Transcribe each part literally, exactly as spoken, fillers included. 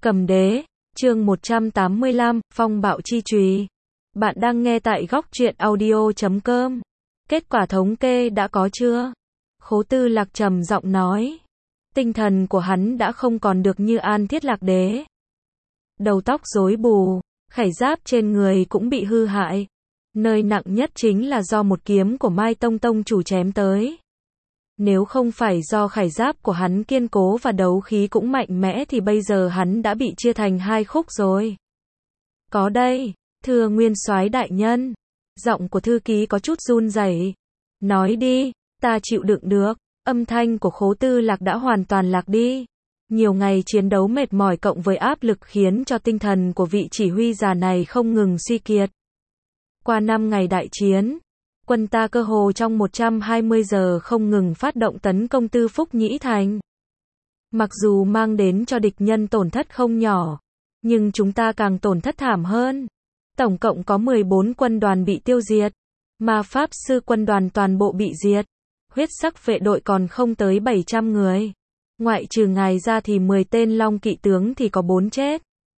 Cầm đế, chương một trăm tám mươi lăm, phong bạo chi chùy. Bạn đang nghe tại góc truyện audio chấm com. Kết quả thống kê đã có chưa? Khố Tư Lạc trầm giọng nói. Tinh thần của hắn đã không còn được như An Thiết Lạc Đế. Đầu tóc rối bù, khải giáp trên người cũng bị hư hại. Nơi nặng nhất chính là do một kiếm của Mai Tông Tông chủ chém tới. Nếu không phải do khải giáp của hắn kiên cố và đấu khí cũng mạnh mẽ thì bây giờ hắn đã bị chia thành hai khúc rồi. Có đây, thưa Nguyên Soái đại nhân. Giọng của thư ký có chút run rẩy. Nói đi, ta chịu đựng được. Âm thanh của Khố Tư Lạc đã hoàn toàn lạc đi. Nhiều ngày chiến đấu mệt mỏi cộng với áp lực khiến cho tinh thần của vị chỉ huy già này không ngừng suy kiệt. Qua năm ngày đại chiến, quân ta cơ hồ trong một trăm hai mươi giờ không ngừng phát động tấn công Tư Phúc Nhĩ Thành. Mặc dù mang đến cho địch nhân tổn thất không nhỏ, nhưng chúng ta càng tổn thất thảm hơn. Tổng cộng có mười bốn quân đoàn bị tiêu diệt, ma pháp sư quân đoàn toàn bộ bị diệt, huyết sắc vệ đội còn không tới bảy trăm người. Ngoại trừ ngài ra thì mười tên long kỵ tướng thì có bốn chết.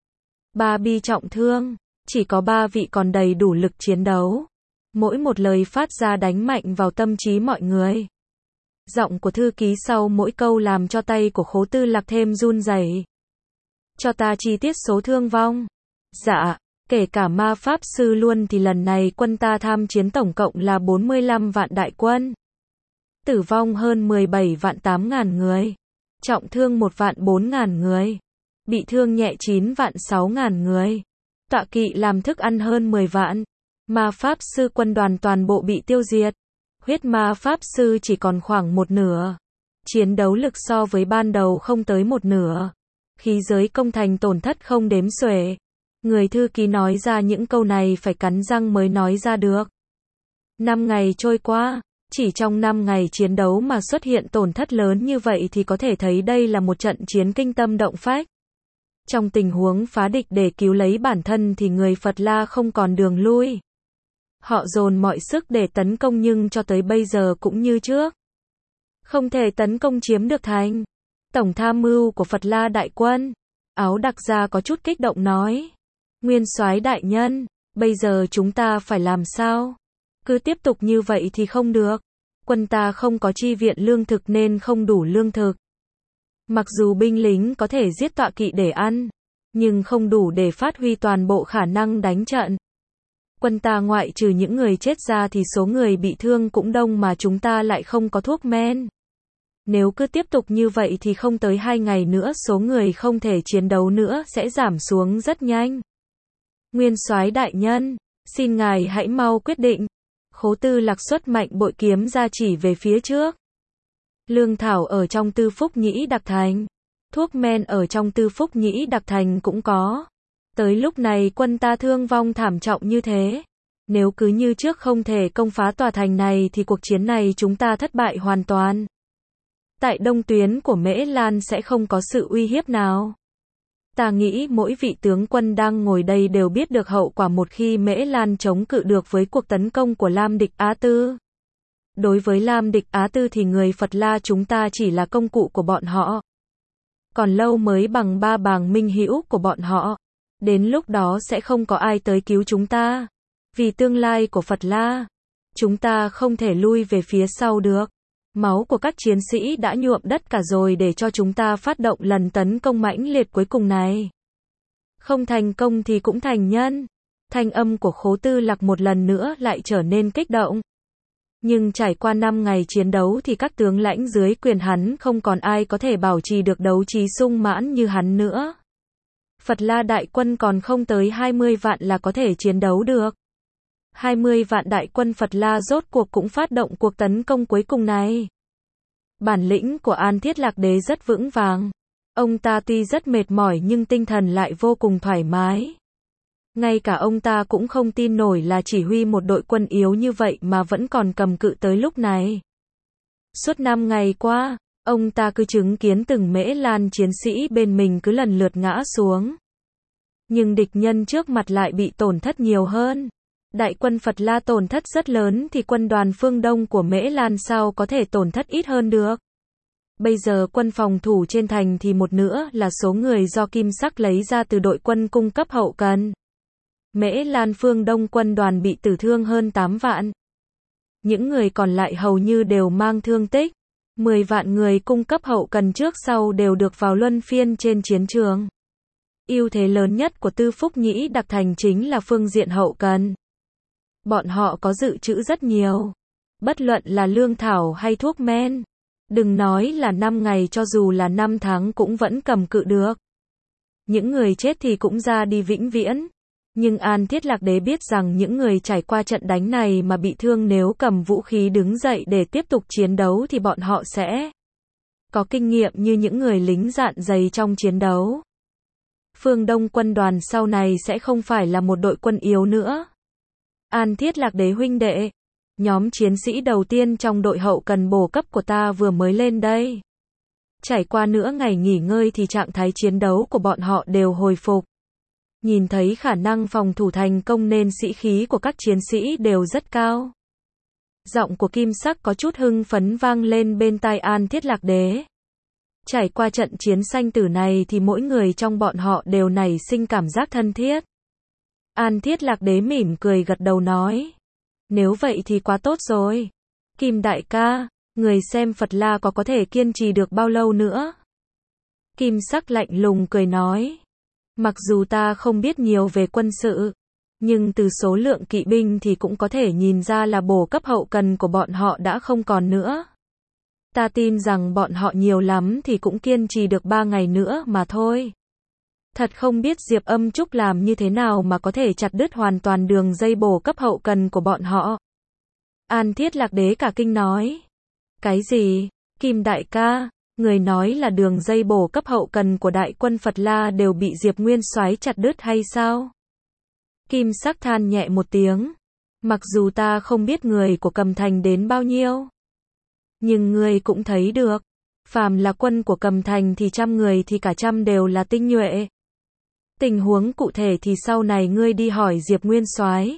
Ba bi trọng thương, chỉ có ba vị còn đầy đủ lực chiến đấu. Mỗi một lời phát ra đánh mạnh vào tâm trí mọi người. Giọng của thư ký sau mỗi câu làm cho tay của Khố Tư Lạc thêm run rẩy. Cho ta chi tiết số thương vong. Dạ, kể cả ma pháp sư luôn thì lần này quân ta tham chiến tổng cộng là bốn mươi lăm vạn đại quân. Tử vong hơn mười bảy vạn tám ngàn người. Trọng thương một vạn bốn ngàn người. Bị thương nhẹ chín vạn sáu ngàn người. Tọa kỵ làm thức ăn hơn mười vạn. Ma pháp sư quân đoàn toàn bộ bị tiêu diệt. Huyết ma pháp sư chỉ còn khoảng một nửa. Chiến đấu lực so với ban đầu không tới một nửa. Khí giới công thành tổn thất không đếm xuể. Người thư ký nói ra những câu này phải cắn răng mới nói ra được. Năm ngày trôi qua, chỉ trong năm ngày chiến đấu mà xuất hiện tổn thất lớn như vậy thì có thể thấy đây là một trận chiến kinh tâm động phách. Trong tình huống phá địch để cứu lấy bản thân thì người Phật La không còn đường lui. Họ dồn mọi sức để tấn công nhưng cho tới bây giờ cũng như trước. Không thể tấn công chiếm được thành. Tổng tham mưu của Phật La đại quân, Áo Đặc Gia có chút kích động nói. Nguyên Soái đại nhân, bây giờ chúng ta phải làm sao? Cứ tiếp tục như vậy thì không được. Quân ta không có chi viện lương thực nên không đủ lương thực. Mặc dù binh lính có thể giết tọa kỵ để ăn, nhưng không đủ để phát huy toàn bộ khả năng đánh trận. Quân ta ngoại trừ những người chết ra thì số người bị thương cũng đông mà chúng ta lại không có thuốc men. Nếu cứ tiếp tục như vậy thì không tới hai ngày nữa số người không thể chiến đấu nữa sẽ giảm xuống rất nhanh. Nguyên Soái đại nhân, xin ngài hãy mau quyết định. Khố Tư Lạc xuất mạnh bội kiếm ra chỉ về phía trước. Lương thảo ở trong Tư Phúc Nhĩ Đặc Thành. Thuốc men ở trong Tư Phúc Nhĩ Đặc Thành cũng có. Tới lúc này quân ta thương vong thảm trọng như thế. Nếu cứ như trước không thể công phá tòa thành này thì cuộc chiến này chúng ta thất bại hoàn toàn. Tại đông tuyến của Mễ Lan sẽ không có sự uy hiếp nào. Ta nghĩ mỗi vị tướng quân đang ngồi đây đều biết được hậu quả một khi Mễ Lan chống cự được với cuộc tấn công của Lam Địch Á Tư. Đối với Lam Địch Á Tư thì người Phật La chúng ta chỉ là công cụ của bọn họ. Còn lâu mới bằng ba bàng minh hữu của bọn họ. Đến lúc đó sẽ không có ai tới cứu chúng ta. Vì tương lai của Phật La, chúng ta không thể lui về phía sau được. Máu của các chiến sĩ đã nhuộm đất cả rồi để cho chúng ta phát động lần tấn công mãnh liệt cuối cùng này. Không thành công thì cũng thành nhân. Thanh âm của Khố Tư Lạc một lần nữa lại trở nên kích động. Nhưng trải qua năm ngày chiến đấu thì các tướng lãnh dưới quyền hắn không còn ai có thể bảo trì được đấu trí sung mãn như hắn nữa. Phật La đại quân còn không tới hai mươi vạn là có thể chiến đấu được. hai mươi vạn đại quân Phật La rốt cuộc cũng phát động cuộc tấn công cuối cùng này. Bản lĩnh của An Thiết Lạc Đế rất vững vàng. Ông ta tuy rất mệt mỏi nhưng tinh thần lại vô cùng thoải mái. Ngay cả ông ta cũng không tin nổi là chỉ huy một đội quân yếu như vậy mà vẫn còn cầm cự tới lúc này. Suốt năm ngày qua, ông ta cứ chứng kiến từng Mễ Lan chiến sĩ bên mình cứ lần lượt ngã xuống. Nhưng địch nhân trước mặt lại bị tổn thất nhiều hơn. Đại quân Phật La tổn thất rất lớn thì quân đoàn phương Đông của Mễ Lan sao có thể tổn thất ít hơn được. Bây giờ quân phòng thủ trên thành thì một nữa là số người do Kim Sắc lấy ra từ đội quân cung cấp hậu cần. Mễ Lan phương Đông quân đoàn bị tử thương hơn tám vạn. Những người còn lại hầu như đều mang thương tích. mười vạn người cung cấp hậu cần trước sau đều được vào luân phiên trên chiến trường. Ưu thế lớn nhất của Tư Phúc Nhĩ Đặc Thành chính là phương diện hậu cần. Bọn họ có dự trữ rất nhiều. Bất luận là lương thảo hay thuốc men. Đừng nói là năm ngày, cho dù là năm tháng cũng vẫn cầm cự được. Những người chết thì cũng ra đi vĩnh viễn. Nhưng An Thiết Lạc Đế biết rằng những người trải qua trận đánh này mà bị thương nếu cầm vũ khí đứng dậy để tiếp tục chiến đấu thì bọn họ sẽ có kinh nghiệm như những người lính dạn dày trong chiến đấu. Phương Đông quân đoàn sau này sẽ không phải là một đội quân yếu nữa. An Thiết Lạc Đế huynh đệ, nhóm chiến sĩ đầu tiên trong đội hậu cần bổ cấp của ta vừa mới lên đây. Trải qua nửa ngày nghỉ ngơi thì trạng thái chiến đấu của bọn họ đều hồi phục. Nhìn thấy khả năng phòng thủ thành công nên sĩ khí của các chiến sĩ đều rất cao. Giọng của Kim Sắc có chút hưng phấn vang lên bên tai An Thiết Lạc Đế. Trải qua trận chiến sanh tử này thì mỗi người trong bọn họ đều nảy sinh cảm giác thân thiết. An Thiết Lạc Đế mỉm cười gật đầu nói. Nếu vậy thì quá tốt rồi. Kim đại ca, người xem Phật La có có thể kiên trì được bao lâu nữa? Kim Sắc lạnh lùng cười nói. Mặc dù ta không biết nhiều về quân sự, nhưng từ số lượng kỵ binh thì cũng có thể nhìn ra là bổ cấp hậu cần của bọn họ đã không còn nữa. Ta tin rằng bọn họ nhiều lắm thì cũng kiên trì được ba ngày nữa mà thôi. Thật không biết Diệp Âm Trúc làm như thế nào mà có thể chặt đứt hoàn toàn đường dây bổ cấp hậu cần của bọn họ. An Thiết Lạc Đế cả kinh nói. Cái gì? Kim đại ca, người nói là đường dây bổ cấp hậu cần của đại quân Phật La đều bị Diệp Nguyên Soái chặt đứt hay sao? Kim Sắc than nhẹ một tiếng. Mặc dù ta không biết người của Cầm Thành đến bao nhiêu, nhưng ngươi cũng thấy được. Phàm là quân của Cầm Thành thì trăm người thì cả trăm đều là tinh nhuệ. Tình huống cụ thể thì sau này ngươi đi hỏi Diệp Nguyên Soái.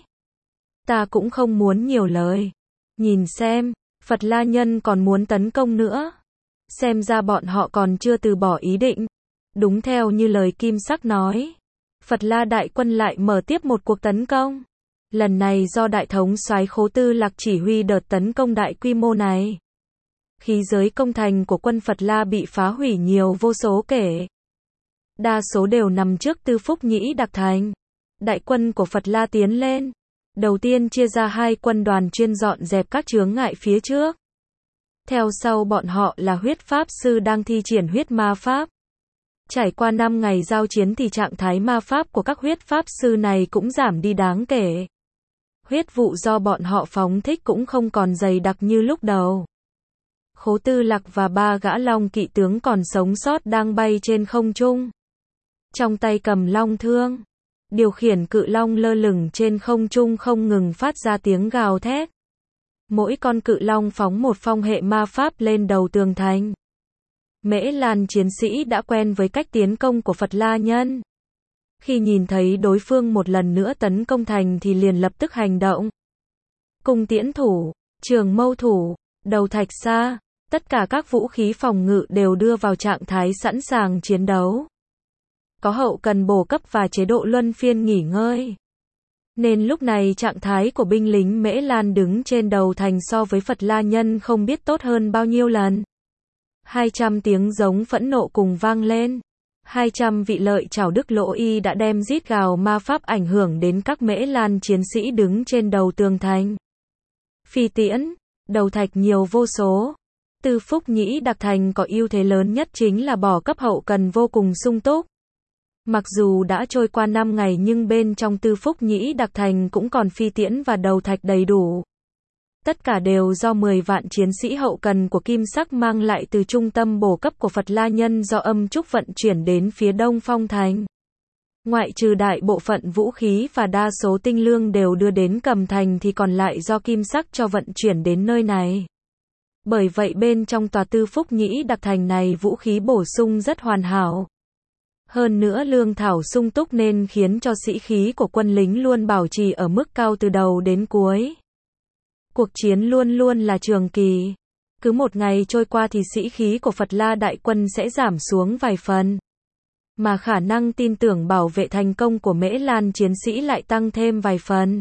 Ta cũng không muốn nhiều lời. Nhìn xem, Phật La nhân còn muốn tấn công nữa. Xem ra bọn họ còn chưa từ bỏ ý định. Đúng theo như lời Kim Sắc nói, Phật La đại quân lại mở tiếp một cuộc tấn công. Lần này do đại thống soái Khố Tư Lạc chỉ huy đợt tấn công đại quy mô này. Khí giới công thành của quân Phật La bị phá hủy nhiều vô số kể. Đa số đều nằm trước Tư Phúc Nhĩ Đặc Thành. Đại quân của Phật La tiến lên. Đầu tiên chia ra hai quân đoàn chuyên dọn dẹp các chướng ngại phía trước. Theo sau bọn họ là huyết pháp sư đang thi triển huyết ma pháp. Trải qua năm ngày giao chiến thì trạng thái ma pháp của các huyết pháp sư này cũng giảm đi đáng kể. Huyết vụ do bọn họ phóng thích cũng không còn dày đặc như lúc đầu. Khố Tư Lạc và ba gã long kỵ tướng còn sống sót đang bay trên không trung. Trong tay cầm long thương. Điều khiển cự long lơ lửng trên không trung không ngừng phát ra tiếng gào thét. Mỗi con cự long phóng một phong hệ ma pháp lên đầu tường thành. Mễ Lan chiến sĩ đã quen với cách tiến công của Phật La nhân. Khi nhìn thấy đối phương một lần nữa tấn công thành thì liền lập tức hành động. Cung tiễn thủ, trường mâu thủ, đầu thạch xa, tất cả các vũ khí phòng ngự đều đưa vào trạng thái sẵn sàng chiến đấu. Có hậu cần bổ cấp và chế độ luân phiên nghỉ ngơi. Nên lúc này trạng thái của binh lính Mễ Lan đứng trên đầu thành so với Phật La nhân không biết tốt hơn bao nhiêu lần. hai trăm tiếng giống phẫn nộ cùng vang lên. hai trăm vị lợi chảo Đức Lỗ Y đã đem rít gào ma pháp ảnh hưởng đến các Mễ Lan chiến sĩ đứng trên đầu tường thành. Phi tiễn, đầu thạch nhiều vô số. Tư Phúc Nhĩ Đặc Thành có ưu thế lớn nhất chính là bỏ cấp hậu cần vô cùng sung túc. Mặc dù đã trôi qua năm ngày nhưng bên trong Tư Phúc Nhĩ Đặc Thành cũng còn phi tiễn và đầu thạch đầy đủ. Tất cả đều do mười vạn chiến sĩ hậu cần của Kim Sắc mang lại từ trung tâm bổ cấp của Phật La nhân do Âm Trúc vận chuyển đến phía đông phong thành. Ngoại trừ đại bộ phận vũ khí và đa số tinh lương đều đưa đến Cầm Thành thì còn lại do Kim Sắc cho vận chuyển đến nơi này. Bởi vậy bên trong tòa Tư Phúc Nhĩ Đặc Thành này vũ khí bổ sung rất hoàn hảo. Hơn nữa lương thảo sung túc nên khiến cho sĩ khí của quân lính luôn bảo trì ở mức cao từ đầu đến cuối. Cuộc chiến luôn luôn là trường kỳ. Cứ một ngày trôi qua thì sĩ khí của Phật La đại quân sẽ giảm xuống vài phần. Mà khả năng tin tưởng bảo vệ thành công của Mễ Lan chiến sĩ lại tăng thêm vài phần.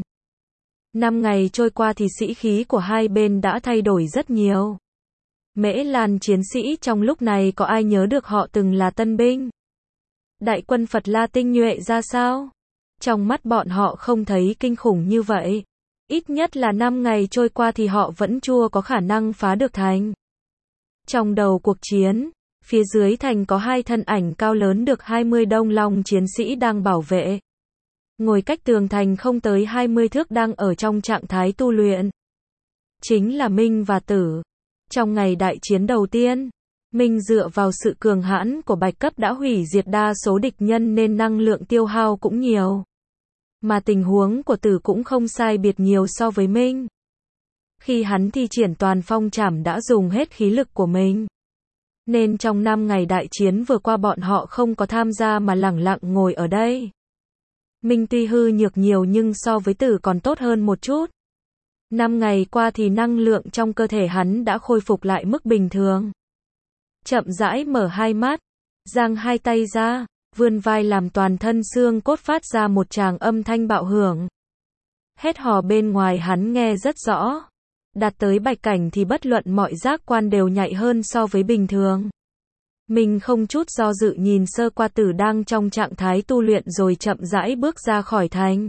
Năm ngày trôi qua thì sĩ khí của hai bên đã thay đổi rất nhiều. Mễ Lan chiến sĩ trong lúc này có ai nhớ được họ từng là tân binh? Đại quân Phật La tinh nhuệ ra sao? Trong mắt bọn họ không thấy kinh khủng như vậy. Ít nhất là năm ngày trôi qua thì họ vẫn chưa có khả năng phá được thành. Trong đầu cuộc chiến, phía dưới thành có hai thân ảnh cao lớn được hai mươi Đông Long chiến sĩ đang bảo vệ. Ngồi cách tường thành không tới hai mươi thước đang ở trong trạng thái tu luyện. Chính là Minh và Tử. Trong ngày đại chiến đầu tiên, Minh dựa vào sự cường hãn của bạch cấp đã hủy diệt đa số địch nhân nên năng lượng tiêu hao cũng nhiều. Mà tình huống của Tử cũng không sai biệt nhiều so với Minh. Khi hắn thi triển toàn phong trảm đã dùng hết khí lực của mình. Nên trong năm ngày đại chiến vừa qua bọn họ không có tham gia mà lẳng lặng ngồi ở đây. Minh tuy hư nhược nhiều nhưng so với Tử còn tốt hơn một chút. Năm ngày qua thì năng lượng trong cơ thể hắn đã khôi phục lại mức bình thường. Chậm rãi mở hai mắt, giang hai tay ra, vươn vai làm toàn thân xương cốt phát ra một tràng âm thanh bạo hưởng. Hét hò bên ngoài hắn nghe rất rõ. Đạt tới bạch cảnh thì bất luận mọi giác quan đều nhạy hơn so với bình thường. Mình không chút do dự nhìn sơ qua Tử đang trong trạng thái tu luyện rồi chậm rãi bước ra khỏi thành.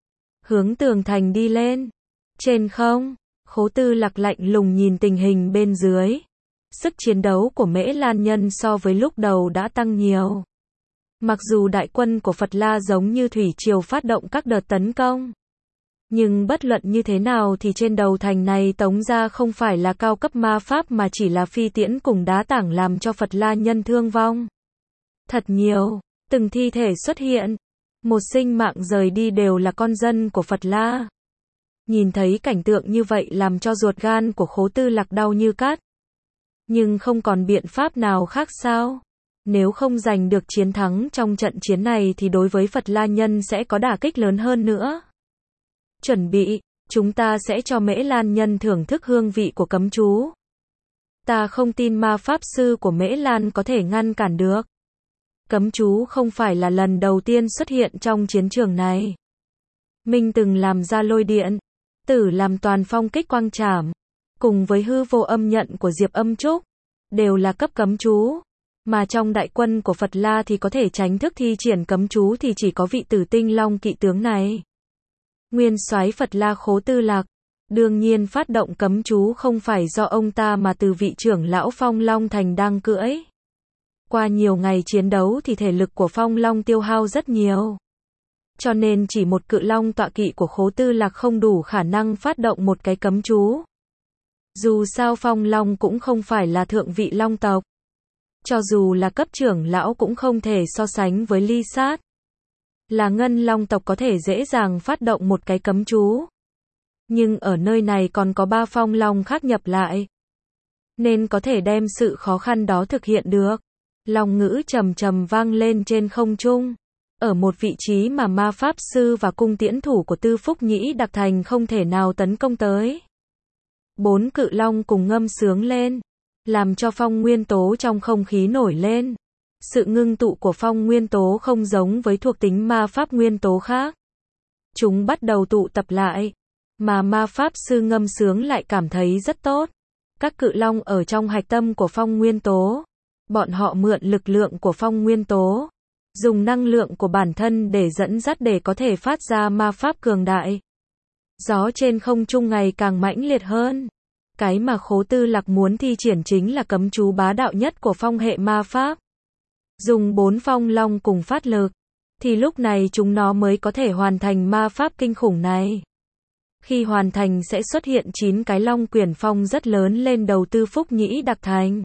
Hướng tường thành đi lên. Trên không, Khố Tư Lạc lạnh lùng nhìn tình hình bên dưới. Sức chiến đấu của Mễ Lan nhân so với lúc đầu đã tăng nhiều. Mặc dù đại quân của Phật La giống như thủy triều phát động các đợt tấn công. Nhưng bất luận như thế nào thì trên đầu thành này tống ra không phải là cao cấp ma pháp mà chỉ là phi tiễn cùng đá tảng làm cho Phật La nhân thương vong. Thật nhiều, từng thi thể xuất hiện. Một sinh mạng rời đi đều là con dân của Phật La. Nhìn thấy cảnh tượng như vậy làm cho ruột gan của Khố Tư Lạc đau như cắt. Nhưng không còn biện pháp nào khác sao? Nếu không giành được chiến thắng trong trận chiến này thì đối với Phật La nhân sẽ có đả kích lớn hơn nữa. Chuẩn bị, chúng ta sẽ cho Mễ Lan nhân thưởng thức hương vị của cấm chú. Ta không tin ma pháp sư của Mễ Lan có thể ngăn cản được. Cấm chú không phải là lần đầu tiên xuất hiện trong chiến trường này. Minh từng làm ra lôi điện, Tử làm toàn phong kích quang trảm, cùng với hư vô âm nhận của Diệp Âm Trúc, đều là cấp cấm chú. Mà trong đại quân của Phật La thì có thể tránh thức thi triển cấm chú thì chỉ có vị Tử Tinh Long kỵ tướng này. Nguyên soái Phật La Khố Tư Lạc, đương nhiên phát động cấm chú không phải do ông ta mà từ vị trưởng lão Phong Long Thành đang cưỡi. Qua nhiều ngày chiến đấu thì thể lực của Phong Long tiêu hao rất nhiều. Cho nên chỉ một cự long tọa kỵ của Khố Tư Lạc không đủ khả năng phát động một cái cấm chú. Dù sao Phong Long cũng không phải là thượng vị long tộc. Cho dù là cấp trưởng lão cũng không thể so sánh với Ly Sát. Là ngân long tộc có thể dễ dàng phát động một cái cấm chú. Nhưng ở nơi này còn có ba phong long khác nhập lại. Nên có thể đem sự khó khăn đó thực hiện được. Long ngữ trầm trầm vang lên trên không trung. Ở một vị trí mà ma pháp sư và cung tiễn thủ của Tư Phúc Nhĩ Đặc Thành không thể nào tấn công tới. Bốn cự long cùng ngâm sướng lên. Làm cho phong nguyên tố trong không khí nổi lên. Sự ngưng tụ của phong nguyên tố không giống với thuộc tính ma pháp nguyên tố khác. Chúng bắt đầu tụ tập lại. Mà ma pháp sư ngâm sướng lại cảm thấy rất tốt. Các cự long ở trong hạch tâm của phong nguyên tố. Bọn họ mượn lực lượng của phong nguyên tố. Dùng năng lượng của bản thân để dẫn dắt để có thể phát ra ma pháp cường đại. Gió trên không trung ngày càng mãnh liệt hơn. Cái mà Khố Tư Lạc muốn thi triển chính là cấm chú bá đạo nhất của phong hệ ma pháp. Dùng bốn phong long cùng phát lực. Thì lúc này chúng nó mới có thể hoàn thành ma pháp kinh khủng này. Khi hoàn thành sẽ xuất hiện chín cái long quyển phong rất lớn lên đầu Tư Phúc Nhĩ Đặc Thành.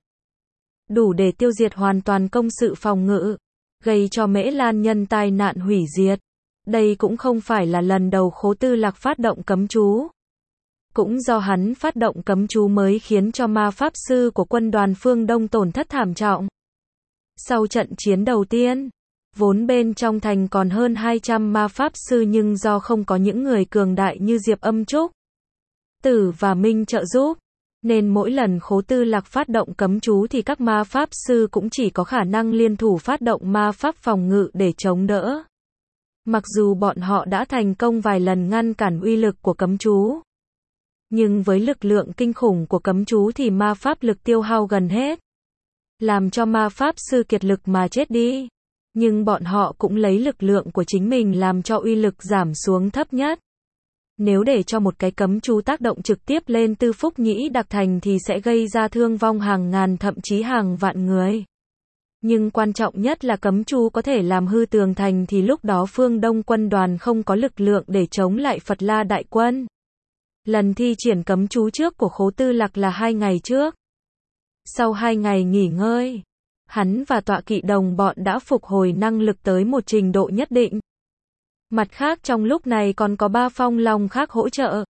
Đủ để tiêu diệt hoàn toàn công sự phòng ngự. Gây cho Mễ Lan nhân tai nạn hủy diệt. Đây cũng không phải là lần đầu Khố Tư Lạc phát động cấm chú. Cũng do hắn phát động cấm chú mới khiến cho ma pháp sư của quân đoàn phương Đông tổn thất thảm trọng. Sau trận chiến đầu tiên, vốn bên trong thành còn hơn hai trăm ma pháp sư nhưng do không có những người cường đại như Diệp Âm Trúc, Tử và Minh trợ giúp, Nên mỗi lần Khố Tư Lạc phát động cấm chú thì các ma pháp sư cũng chỉ có khả năng liên thủ phát động ma pháp phòng ngự để chống đỡ. Mặc dù bọn họ đã thành công vài lần ngăn cản uy lực của cấm chú, nhưng với lực lượng kinh khủng của cấm chú thì ma pháp lực tiêu hao gần hết, làm cho ma pháp sư kiệt lực mà chết đi. Nhưng bọn họ cũng lấy lực lượng của chính mình làm cho uy lực giảm xuống thấp nhất. Nếu để cho một cái cấm chú tác động trực tiếp lên Tư Phúc Nhĩ Đặc Thành thì sẽ gây ra thương vong hàng ngàn thậm chí hàng vạn người. Nhưng quan trọng nhất là cấm chú có thể làm hư tường thành thì lúc đó phương Đông quân đoàn không có lực lượng để chống lại Phật La đại quân. Lần thi triển cấm chú trước của Khố Tư Lạc là hai ngày trước. Sau hai ngày nghỉ ngơi, hắn và tọa kỵ đồng bọn đã phục hồi năng lực tới một trình độ nhất định. Mặt khác trong lúc này còn có ba phong long khác hỗ trợ,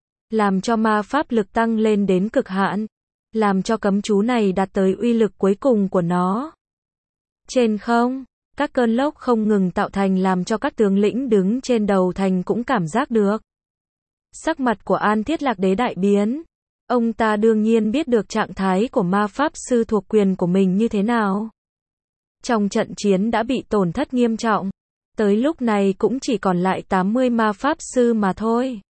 làm cho ma pháp lực tăng lên đến cực hạn, làm cho cấm chú này đạt tới uy lực cuối cùng của nó. Trên không, các cơn lốc không ngừng tạo thành làm cho các tướng lĩnh đứng trên đầu thành cũng cảm giác được. Sắc mặt của An Thiết Lạc Đế đại biến. Ông ta đương nhiên biết được trạng thái của ma pháp sư thuộc quyền của mình như thế nào. Trong trận chiến đã bị tổn thất nghiêm trọng. Tới lúc này cũng chỉ còn lại tám mươi ma pháp sư mà thôi.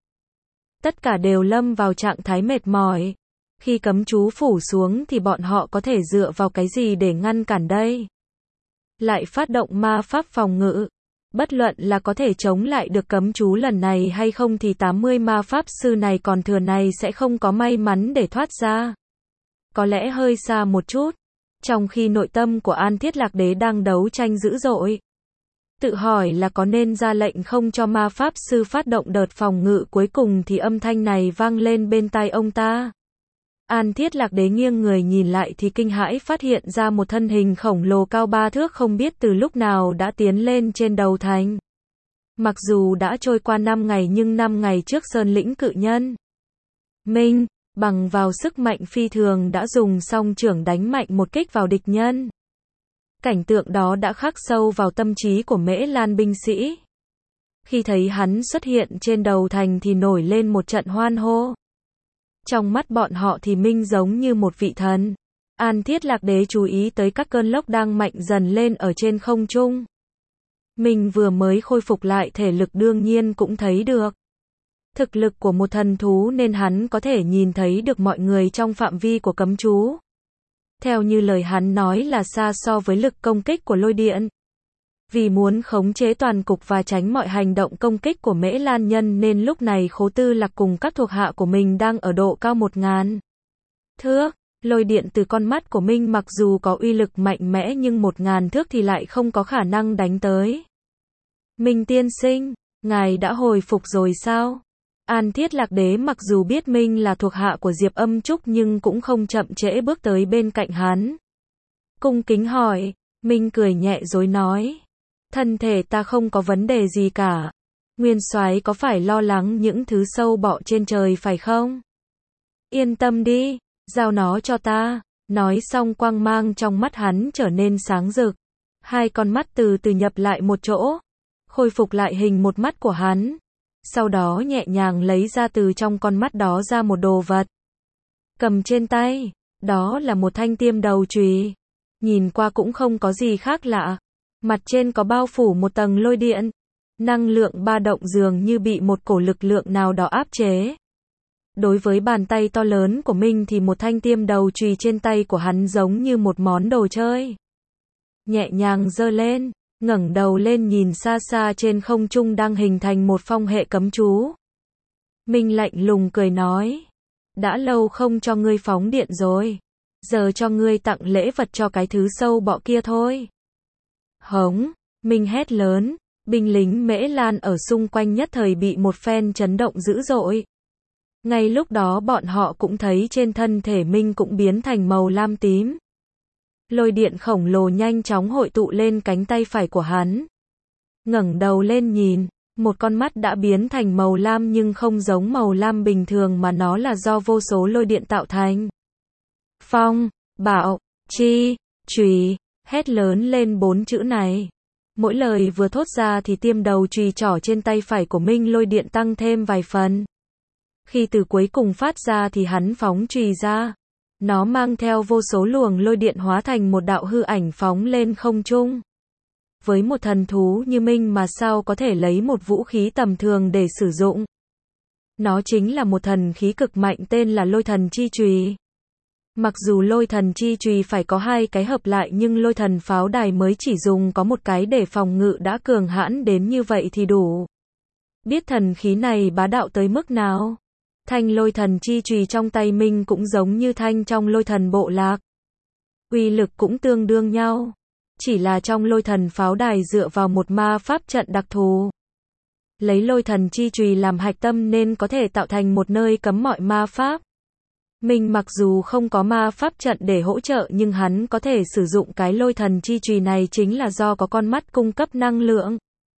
Tất cả đều lâm vào trạng thái mệt mỏi. Khi cấm chú phủ xuống thì bọn họ có thể dựa vào cái gì để ngăn cản đây? Lại phát động ma pháp phòng ngự. Bất luận là có thể chống lại được cấm chú lần này hay không thì tám mươi ma pháp sư này còn thừa này sẽ không có may mắn để thoát ra. Có lẽ hơi xa một chút. Trong khi nội tâm của An Thiết Lạc Đế đang đấu tranh dữ dội, tự hỏi là có nên ra lệnh không cho ma pháp sư phát động đợt phòng ngự cuối cùng thì âm thanh này vang lên bên tai ông ta. An Thiết Lạc Đế nghiêng người nhìn lại thì kinh hãi phát hiện ra một thân hình khổng lồ cao ba thước không biết từ lúc nào đã tiến lên trên đầu thành. Mặc dù đã trôi qua năm ngày nhưng năm ngày trước Sơn Lĩnh Cự Nhân Minh, bằng vào sức mạnh phi thường đã dùng song chưởng đánh mạnh một kích vào địch nhân. Cảnh tượng đó đã khắc sâu vào tâm trí của Mễ Lan binh sĩ. Khi thấy hắn xuất hiện trên đầu thành thì nổi lên một trận hoan hô. Trong mắt bọn họ thì Minh giống như một vị thần. An Thiết Lạc Đế chú ý tới các cơn lốc đang mạnh dần lên ở trên không trung. Minh vừa mới khôi phục lại thể lực đương nhiên cũng thấy được thực lực của một thần thú nên hắn có thể nhìn thấy được mọi người trong phạm vi của cấm chú. Theo như lời hắn nói là xa so với lực công kích của lôi điện. Vì muốn khống chế toàn cục và tránh mọi hành động công kích của Mễ Lan Nhân nên lúc này Khố Tư Lạc cùng các thuộc hạ của mình đang ở độ cao một ngàn thước. Lôi điện từ con mắt của Minh mặc dù có uy lực mạnh mẽ nhưng một ngàn thước thì lại không có khả năng đánh tới. Minh tiên sinh, ngài đã hồi phục rồi sao? An Thiết Lạc Đế mặc dù biết Minh là thuộc hạ của Diệp Âm Trúc nhưng cũng không chậm trễ bước tới bên cạnh hắn. Cung kính hỏi, Minh cười nhẹ dối nói. Thân thể ta không có vấn đề gì cả. Nguyên soái có phải lo lắng những thứ sâu bọ trên trời phải không? Yên tâm đi, giao nó cho ta. Nói xong quang mang trong mắt hắn trở nên sáng rực. Hai con mắt từ từ nhập lại một chỗ. Khôi phục lại hình một mắt của hắn. Sau đó nhẹ nhàng lấy ra từ trong con mắt đó ra một đồ vật. Cầm trên tay, đó là một thanh tiêm đầu chùy. Nhìn qua cũng không có gì khác lạ. Mặt trên có bao phủ một tầng lôi điện. Năng lượng ba động dường như bị một cổ lực lượng nào đó áp chế. Đối với bàn tay to lớn của mình thì một thanh tiêm đầu chùy trên tay của hắn giống như một món đồ chơi. Nhẹ nhàng giơ lên, ngẩng đầu lên nhìn xa xa trên không trung đang hình thành một phong hệ cấm chú. Minh lạnh lùng cười nói. Đã lâu không cho ngươi phóng điện rồi. Giờ cho ngươi tặng lễ vật cho cái thứ sâu bọ kia thôi. Hống, Minh hét lớn, binh lính Mễ Lan ở xung quanh nhất thời bị một phen chấn động dữ dội. Ngay lúc đó bọn họ cũng thấy trên thân thể Minh cũng biến thành màu lam tím. Lôi điện khổng lồ nhanh chóng hội tụ lên cánh tay phải của hắn. Ngẩng đầu lên nhìn, một con mắt đã biến thành màu lam nhưng không giống màu lam bình thường mà nó là do vô số lôi điện tạo thành. Phong, bạo, chi, chùy, hét lớn lên bốn chữ này. Mỗi lời vừa thốt ra thì tiêm đầu chùy trỏ trên tay phải của Minh lôi điện tăng thêm vài phần. Khi từ cuối cùng phát ra thì hắn phóng chùy ra. Nó mang theo vô số luồng lôi điện hóa thành một đạo hư ảnh phóng lên không trung. Với một thần thú như Minh mà sao có thể lấy một vũ khí tầm thường để sử dụng. Nó chính là một thần khí cực mạnh tên là lôi thần chi chùy. Mặc dù lôi thần chi chùy phải có hai cái hợp lại nhưng lôi thần pháo đài mới chỉ dùng có một cái để phòng ngự đã cường hãn đến như vậy thì đủ. Biết thần khí này bá đạo tới mức nào? Thanh lôi thần chi chùy trong tay Minh cũng giống như thanh trong lôi thần bộ lạc. Uy lực cũng tương đương nhau. Chỉ là trong lôi thần pháo đài dựa vào một ma pháp trận đặc thù. Lấy lôi thần chi chùy làm hạch tâm nên có thể tạo thành một nơi cấm mọi ma pháp. Minh mặc dù không có ma pháp trận để hỗ trợ nhưng hắn có thể sử dụng cái lôi thần chi chùy này chính là do có con mắt cung cấp năng lượng.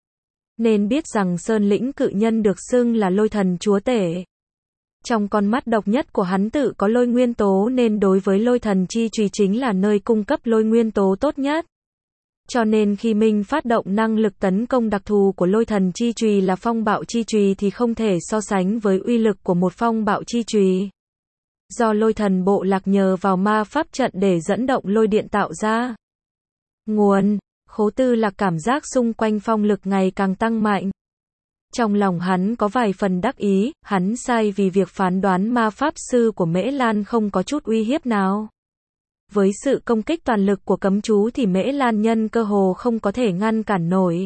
Nên biết rằng Sơn Lĩnh Cự Nhân được xưng là lôi thần chúa tể. Trong con mắt độc nhất của hắn tự có lôi nguyên tố nên đối với lôi thần chi chùy chính là nơi cung cấp lôi nguyên tố tốt nhất. Cho nên khi Minh phát động năng lực tấn công đặc thù của lôi thần chi chùy là phong bạo chi chùy thì không thể so sánh với uy lực của một phong bạo chi chùy. Do lôi thần bộ lạc nhờ vào ma pháp trận để dẫn động lôi điện tạo ra. Nguồn, Khố Tư Lạc cảm giác xung quanh phong lực ngày càng tăng mạnh. Trong lòng hắn có vài phần đắc ý, hắn sai vì việc phán đoán ma pháp sư của Mễ Lan không có chút uy hiếp nào. Với sự công kích toàn lực của cấm chú thì Mễ Lan nhân cơ hồ không có thể ngăn cản nổi.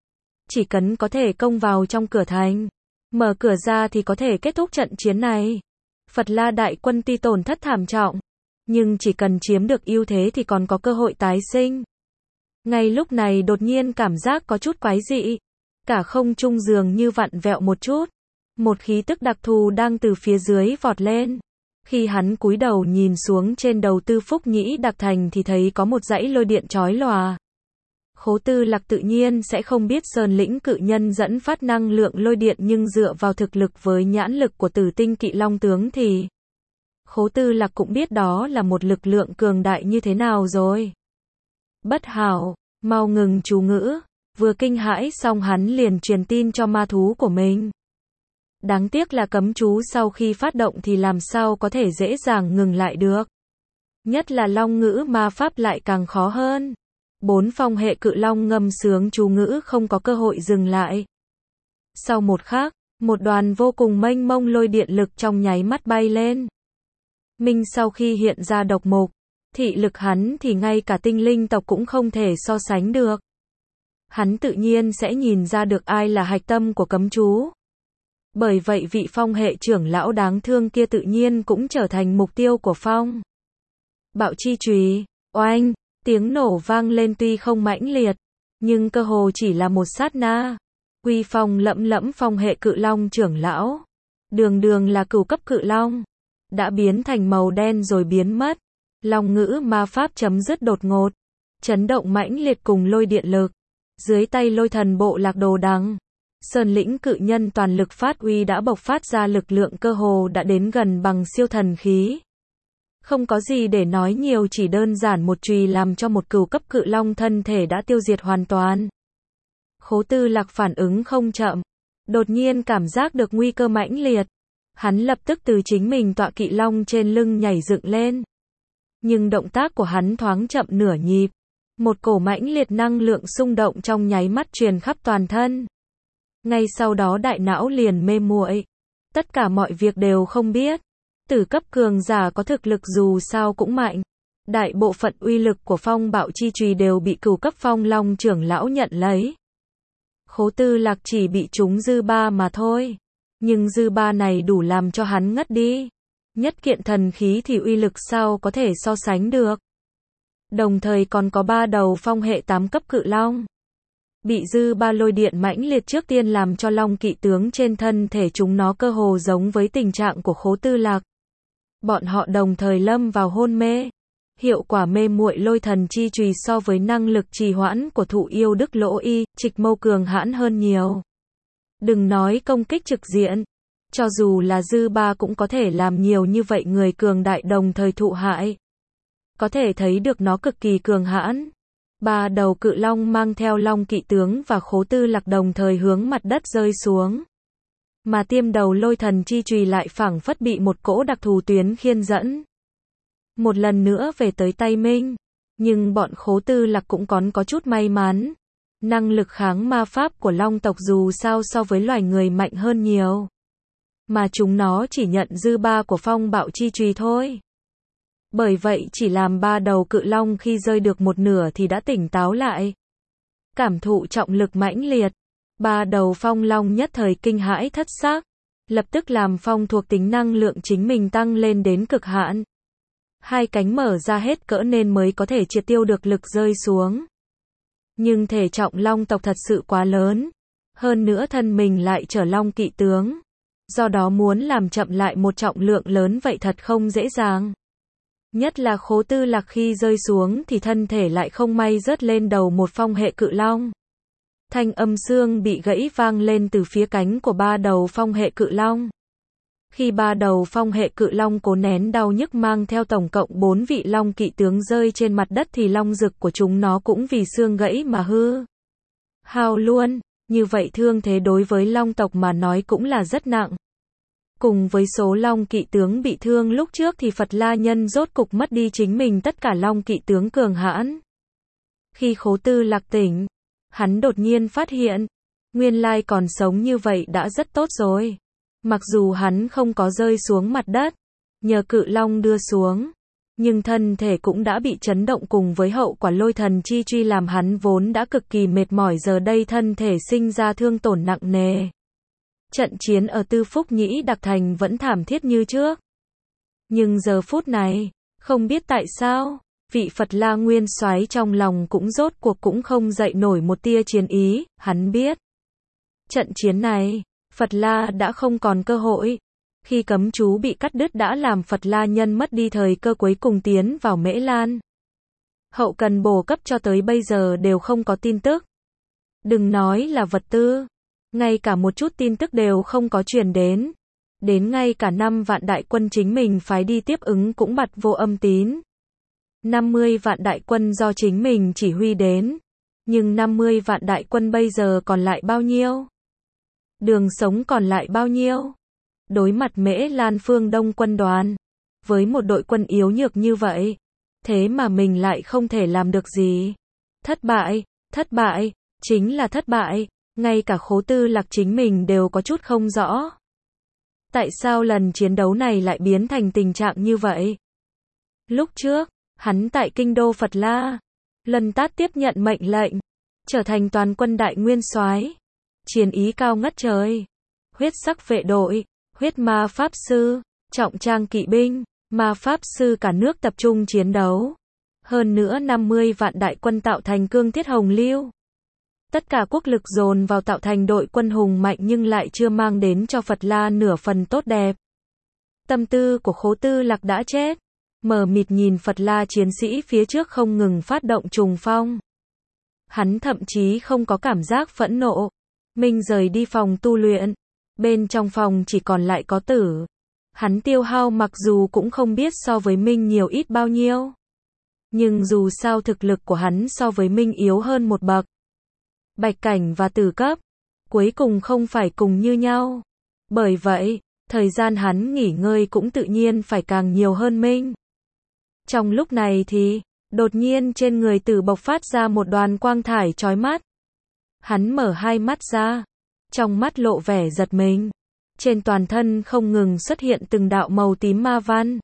Chỉ cần có thể công vào trong cửa thành, mở cửa ra thì có thể kết thúc trận chiến này. Phật La đại quân tuy tổn thất thảm trọng, nhưng chỉ cần chiếm được ưu thế thì còn có cơ hội tái sinh. Ngay lúc này đột nhiên cảm giác có chút quái dị. Cả không trung dường như vặn vẹo một chút. Một khí tức đặc thù đang từ phía dưới vọt lên. Khi hắn cúi đầu nhìn xuống trên đầu Tư Phúc Nhĩ Đặc Thành thì thấy có một dãy lôi điện chói lòa. Khố Tư Lạc tự nhiên sẽ không biết Sơn Lĩnh Cự Nhân dẫn phát năng lượng lôi điện nhưng dựa vào thực lực với nhãn lực của Tử Tinh Kỵ Long tướng thì Khố Tư Lạc cũng biết đó là một lực lượng cường đại như thế nào rồi. Bất hảo, mau ngừng chú ngữ. Vừa kinh hãi xong hắn liền truyền tin cho ma thú của mình. Đáng tiếc là cấm chú sau khi phát động thì làm sao có thể dễ dàng ngừng lại được. Nhất là long ngữ ma pháp lại càng khó hơn. Bốn phong hệ cự long ngâm sướng chú ngữ không có cơ hội dừng lại. Sau một khắc, một đoàn vô cùng mênh mông lôi điện lực trong nháy mắt bay lên. Minh sau khi hiện ra độc mục, thị lực hắn thì ngay cả tinh linh tộc cũng không thể so sánh được. Hắn tự nhiên sẽ nhìn ra được ai là hạch tâm của cấm chú. Bởi vậy vị phong hệ trưởng lão đáng thương kia tự nhiên cũng trở thành mục tiêu của phong bạo chi chùy. Oanh, tiếng nổ vang lên tuy không mãnh liệt, nhưng cơ hồ chỉ là một sát na. Uy phong lẫm lẫm phong hệ cự long trưởng lão, đường đường là cửu cấp cự long, đã biến thành màu đen rồi biến mất. Long ngữ ma pháp chấm dứt đột ngột, chấn động mãnh liệt cùng lôi điện lực. Dưới tay lôi thần bộ lạc Đồ Đằng, Sơn Lĩnh Cự Nhân toàn lực phát uy đã bộc phát ra lực lượng cơ hồ đã đến gần bằng siêu thần khí. Không có gì để nói nhiều, chỉ đơn giản một chùy làm cho một cửu cấp cự long thân thể đã tiêu diệt hoàn toàn. Khố Tư Lạc phản ứng không chậm, đột nhiên cảm giác được nguy cơ mãnh liệt. Hắn lập tức từ chính mình tọa kỵ long trên lưng nhảy dựng lên. Nhưng động tác của hắn thoáng chậm nửa nhịp. Một cổ mãnh liệt năng lượng xung động trong nháy mắt truyền khắp toàn thân. Ngay sau đó đại não liền mê muội. Tất cả mọi việc đều không biết. Tử cấp cường giả có thực lực dù sao cũng mạnh. Đại bộ phận uy lực của phong bạo chi chùy đều bị cửu cấp phong long trưởng lão nhận lấy. Khố Tư Lạc chỉ bị trúng dư ba mà thôi. Nhưng dư ba này đủ làm cho hắn ngất đi. Nhất kiện thần khí thì uy lực sao có thể so sánh được. Đồng thời còn có ba đầu phong hệ tám cấp cự long. Bị dư ba lôi điện mãnh liệt trước tiên làm cho long kỵ tướng trên thân thể chúng nó cơ hồ giống với tình trạng của Khố Tư Lạc. Bọn họ đồng thời lâm vào hôn mê. Hiệu quả mê muội lôi thần chi chùy so với năng lực trì hoãn của thụ yêu đức lỗ y, trịch mâu cường hãn hơn nhiều. Đừng nói công kích trực diện. Cho dù là dư ba cũng có thể làm nhiều như vậy người cường đại đồng thời thụ hại. Có thể thấy được nó cực kỳ cường hãn. Ba đầu cự long mang theo long kỵ tướng và Khố Tư Lạc đồng thời hướng mặt đất rơi xuống. mà tiêm đầu lôi thần chi chùy lại phảng phất bị một cỗ đặc thù tuyến khiên dẫn. Một lần nữa về tới tay mình, nhưng bọn Khố Tư Lạc cũng còn có chút may mắn. Năng lực kháng ma pháp của long tộc dù sao so với loài người mạnh hơn nhiều. Mà chúng nó chỉ nhận dư ba của phong bạo chi chùy thôi. Bởi vậy chỉ làm ba đầu cự long khi rơi được một nửa thì đã tỉnh táo lại. Cảm thụ trọng lực mãnh liệt. Ba đầu phong long nhất thời kinh hãi thất xác. Lập tức làm phong thuộc tính năng lượng chính mình tăng lên đến cực hạn. Hai cánh mở ra hết cỡ nên mới có thể triệt tiêu được lực rơi xuống. Nhưng thể trọng long tộc thật sự quá lớn. Hơn nữa thân mình lại trở long kỵ tướng. Do đó muốn làm chậm lại một trọng lượng lớn vậy thật không dễ dàng. Nhất là Khố Tư Lạc khi rơi xuống thì thân thể lại không may rớt lên đầu một phong hệ cự long. Thanh âm xương bị gãy vang lên từ phía cánh của ba đầu phong hệ cự long. Khi ba đầu phong hệ cự long cố nén đau nhức mang theo tổng cộng bốn vị long kỵ tướng rơi trên mặt đất thì long rực của chúng nó cũng vì xương gãy mà hư hao luôn. Như vậy thương thế đối với long tộc mà nói cũng là rất nặng. Cùng với số long kỵ tướng bị thương lúc trước thì Phật La Nhân rốt cục mất đi chính mình tất cả long kỵ tướng cường hãn. Khi Khố Tư Lạc tỉnh, hắn đột nhiên phát hiện, nguyên lai còn sống như vậy đã rất tốt rồi. Mặc dù hắn không có rơi xuống mặt đất, nhờ cự long đưa xuống, nhưng thân thể cũng đã bị chấn động cùng với hậu quả lôi thần chi truy làm hắn vốn đã cực kỳ mệt mỏi giờ đây thân thể sinh ra thương tổn nặng nề. Trận chiến ở Tư Phúc Nhĩ Đặc Thành vẫn thảm thiết như trước. Nhưng giờ phút này, không biết tại sao, vị Phật La Nguyên Soái trong lòng cũng rốt cuộc cũng không dậy nổi một tia chiến ý, hắn biết. Trận chiến này, Phật La đã không còn cơ hội. Khi cấm chú bị cắt đứt đã làm Phật La Nhân mất đi thời cơ cuối cùng tiến vào Mễ Lan. Hậu cần bổ cấp cho tới bây giờ đều không có tin tức. Đừng nói là vật tư, ngay cả một chút tin tức đều không có truyền đến. Đến ngay cả năm vạn đại quân chính mình phái đi tiếp ứng cũng bặt vô âm tín. năm mươi vạn đại quân do chính mình chỉ huy đến. Nhưng năm mươi vạn đại quân bây giờ còn lại bao nhiêu? Đường sống còn lại bao nhiêu? Đối mặt Mễ Lan phương Đông quân đoàn, với một đội quân yếu nhược như vậy, thế mà mình lại không thể làm được gì. Thất bại, thất bại, chính là thất bại, ngay cả Khố Tư Lạc chính mình đều có chút không rõ. Tại sao lần chiến đấu này lại biến thành tình trạng như vậy? Lúc trước, hắn tại kinh đô Phật La, lần tát tiếp nhận mệnh lệnh, trở thành toàn quân đại nguyên soái, chiến ý cao ngất trời, huyết sắc vệ đội, huyết ma pháp sư, trọng trang kỵ binh, ma pháp sư cả nước tập trung chiến đấu. Hơn nữa năm mươi vạn đại quân tạo thành cương thiết hồng lưu. Tất cả quốc lực dồn vào tạo thành đội quân hùng mạnh nhưng lại chưa mang đến cho Phật La nửa phần tốt đẹp. Tâm tư của Khố Tư Lạc đã chết. Mờ mịt nhìn Phật La chiến sĩ phía trước không ngừng phát động trùng phong. Hắn thậm chí không có cảm giác phẫn nộ. Mình rời đi phòng tu luyện. Bên trong phòng chỉ còn lại có Tử. Hắn tiêu hao mặc dù cũng không biết so với Minh nhiều ít bao nhiêu. Nhưng dù sao thực lực của hắn so với Minh yếu hơn một bậc. Bạch cảnh và Tử cấp, cuối cùng không phải cùng như nhau. Bởi vậy, thời gian hắn nghỉ ngơi cũng tự nhiên phải càng nhiều hơn Minh. Trong lúc này thì, đột nhiên trên người Tử bộc phát ra một đoàn quang thải chói mắt. Hắn mở hai mắt ra, trong mắt lộ vẻ giật mình. Trên toàn thân không ngừng xuất hiện từng đạo màu tím ma văn.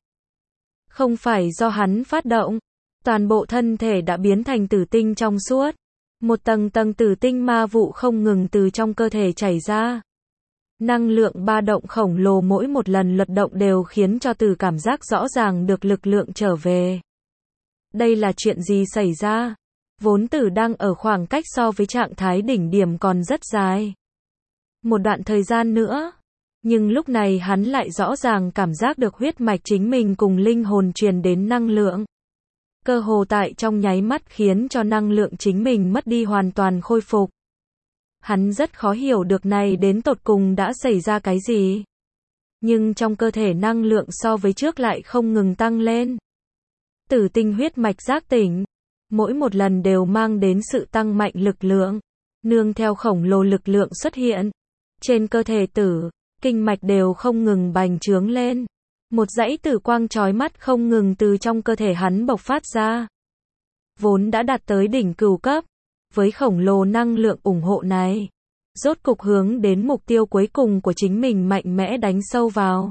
Không phải do hắn phát động, toàn bộ thân thể đã biến thành tử tinh trong suốt. Một tầng tầng tử tinh ma vụ không ngừng từ trong cơ thể chảy ra. Năng lượng ba động khổng lồ mỗi một lần lật động đều khiến cho Tử cảm giác rõ ràng được lực lượng trở về. Đây là chuyện gì xảy ra? Vốn Tử đang ở khoảng cách so với trạng thái đỉnh điểm còn rất dài. Một đoạn thời gian nữa. Nhưng lúc này hắn lại rõ ràng cảm giác được huyết mạch chính mình cùng linh hồn truyền đến năng lượng. Cơ hồ tại trong nháy mắt khiến cho năng lượng chính mình mất đi hoàn toàn khôi phục. Hắn rất khó hiểu được này đến tột cùng đã xảy ra cái gì. Nhưng trong cơ thể năng lượng so với trước lại không ngừng tăng lên. Tử tinh huyết mạch giác tỉnh. Mỗi một lần đều mang đến sự tăng mạnh lực lượng. Nương theo khổng lồ lực lượng xuất hiện. Trên cơ thể Tử, kinh mạch đều không ngừng bành trướng lên. Một dãy tử quang chói mắt không ngừng từ trong cơ thể hắn bộc phát ra. Vốn đã đạt tới đỉnh cửu cấp, với khổng lồ năng lượng ủng hộ này, rốt cục hướng đến mục tiêu cuối cùng của chính mình mạnh mẽ đánh sâu vào.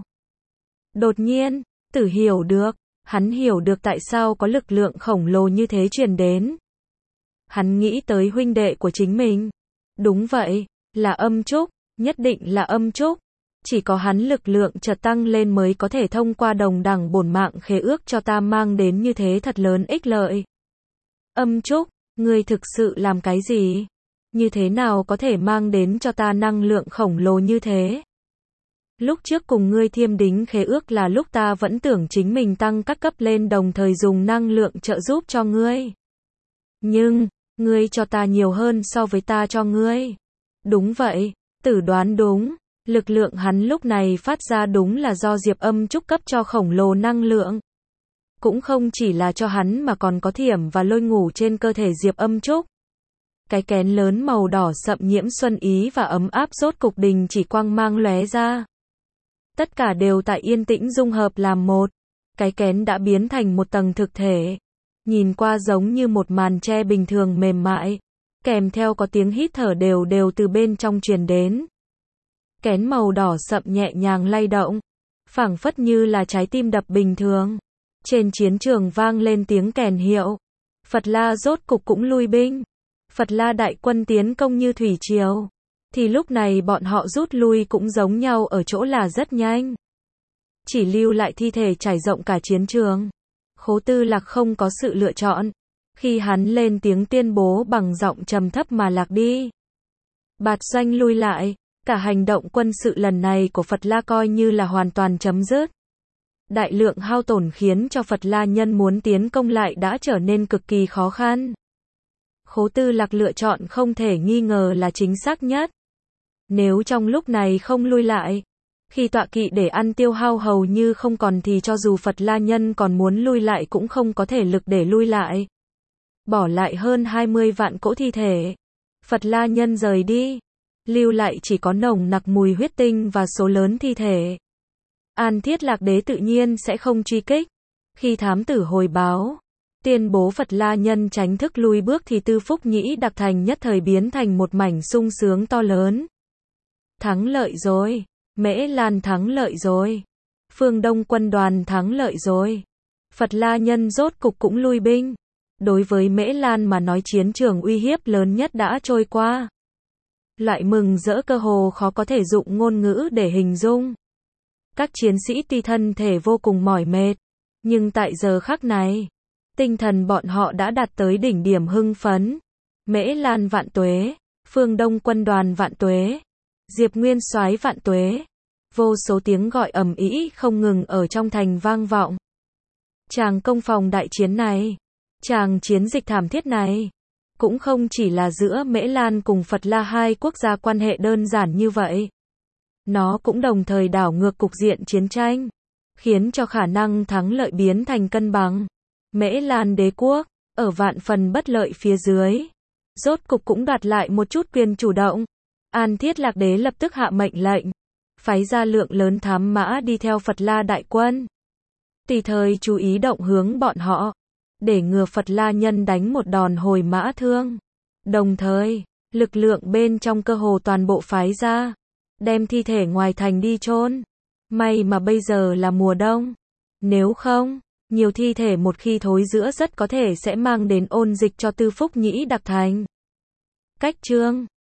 Đột nhiên, Tử hiểu được, hắn hiểu được tại sao có lực lượng khổng lồ như thế truyền đến. Hắn nghĩ tới huynh đệ của chính mình. Đúng vậy, là âm trúc, nhất định là âm trúc. Chỉ có hắn lực lượng chợt tăng lên mới có thể thông qua đồng đẳng bổn mạng khế ước cho ta mang đến như thế thật lớn ích lợi. Âm trúc, ngươi thực sự làm cái gì? Như thế nào có thể mang đến cho ta năng lượng khổng lồ như thế? Lúc trước cùng ngươi thiêm đính khế ước là lúc ta vẫn tưởng chính mình tăng các cấp lên đồng thời dùng năng lượng trợ giúp cho ngươi. Nhưng, ngươi cho ta nhiều hơn so với ta cho ngươi. Đúng vậy, Tử đoán đúng. Lực lượng hắn lúc này phát ra đúng là do Diệp Âm Trúc cấp cho khổng lồ năng lượng. Cũng không chỉ là cho hắn mà còn có thiểm và lôi ngủ trên cơ thể Diệp Âm Trúc. Cái kén lớn màu đỏ sậm nhiễm xuân ý và ấm áp rốt cục đình chỉ quang mang lóe ra. Tất cả đều tại yên tĩnh dung hợp làm một. Cái kén đã biến thành một tầng thực thể. Nhìn qua giống như một màn tre bình thường mềm mại. Kèm theo có tiếng hít thở đều đều từ bên trong truyền đến. Kén màu đỏ sậm nhẹ nhàng lay động. Phảng phất như là trái tim đập bình thường. Trên chiến trường vang lên tiếng kèn hiệu. Phật La rốt cục cũng lui binh. Phật La đại quân tiến công như thủy triều. Thì lúc này bọn họ rút lui cũng giống nhau ở chỗ là rất nhanh. Chỉ lưu lại thi thể trải rộng cả chiến trường. Khố Tư Lạc không có sự lựa chọn. Khi hắn lên tiếng tuyên bố bằng giọng trầm thấp mà lạc đi. Bạt doanh lui lại. Cả hành động quân sự lần này của Phật La coi như là hoàn toàn chấm dứt. Đại lượng hao tổn khiến cho Phật La nhân muốn tiến công lại đã trở nên cực kỳ khó khăn. Khố Tư Lạc lựa chọn không thể nghi ngờ là chính xác nhất. Nếu trong lúc này không lui lại, khi tọa kỵ để ăn tiêu hao hầu như không còn thì cho dù Phật La nhân còn muốn lui lại cũng không có thể lực để lui lại. Bỏ lại hơn hai mươi vạn cỗ thi thể. Phật La nhân rời đi. Lưu lại chỉ có nồng nặc mùi huyết tinh và số lớn thi thể. An Thiết Lạc Đế tự nhiên sẽ không truy kích. Khi thám tử hồi báo, tuyên bố Phật La nhân tránh thức lui bước thì Tư Phúc Nhĩ Đặc Thành nhất thời biến thành một mảnh sung sướng to lớn. Thắng lợi rồi, Mễ Lan thắng lợi rồi, Phương Đông quân đoàn thắng lợi rồi. Phật La nhân rốt cục cũng lui binh. Đối với Mễ Lan mà nói chiến trường uy hiếp lớn nhất đã trôi qua. Loại mừng rỡ cơ hồ khó có thể dụng ngôn ngữ để hình dung. Các chiến sĩ tuy thân thể vô cùng mỏi mệt, nhưng tại giờ khắc này, tinh thần bọn họ đã đạt tới đỉnh điểm hưng phấn. Mễ Lan vạn tuế, Phương Đông quân đoàn vạn tuế, Diệp Nguyên soái vạn tuế. Vô số tiếng gọi ầm ĩ không ngừng ở trong thành vang vọng. Tràng công phòng đại chiến này, tràng chiến dịch thảm thiết này, cũng không chỉ là giữa Mễ Lan cùng Phật La hai quốc gia quan hệ đơn giản như vậy. Nó cũng đồng thời đảo ngược cục diện chiến tranh, khiến cho khả năng thắng lợi biến thành cân bằng. Mễ Lan đế quốc, ở vạn phần bất lợi phía dưới, rốt cục cũng đoạt lại một chút quyền chủ động. An Thiết Lạc Đế lập tức hạ mệnh lệnh, phái ra lượng lớn thám mã đi theo Phật La đại quân. Tùy thời chú ý động hướng bọn họ, để ngừa Phật La nhân đánh một đòn hồi mã thương. Đồng thời, lực lượng bên trong cơ hồ toàn bộ phái ra, đem thi thể ngoài thành đi chôn. May mà bây giờ là mùa đông. Nếu không, nhiều thi thể một khi thối rữa rất có thể sẽ mang đến ôn dịch cho Tư Phúc Nhĩ Đặc Thành. Cách chương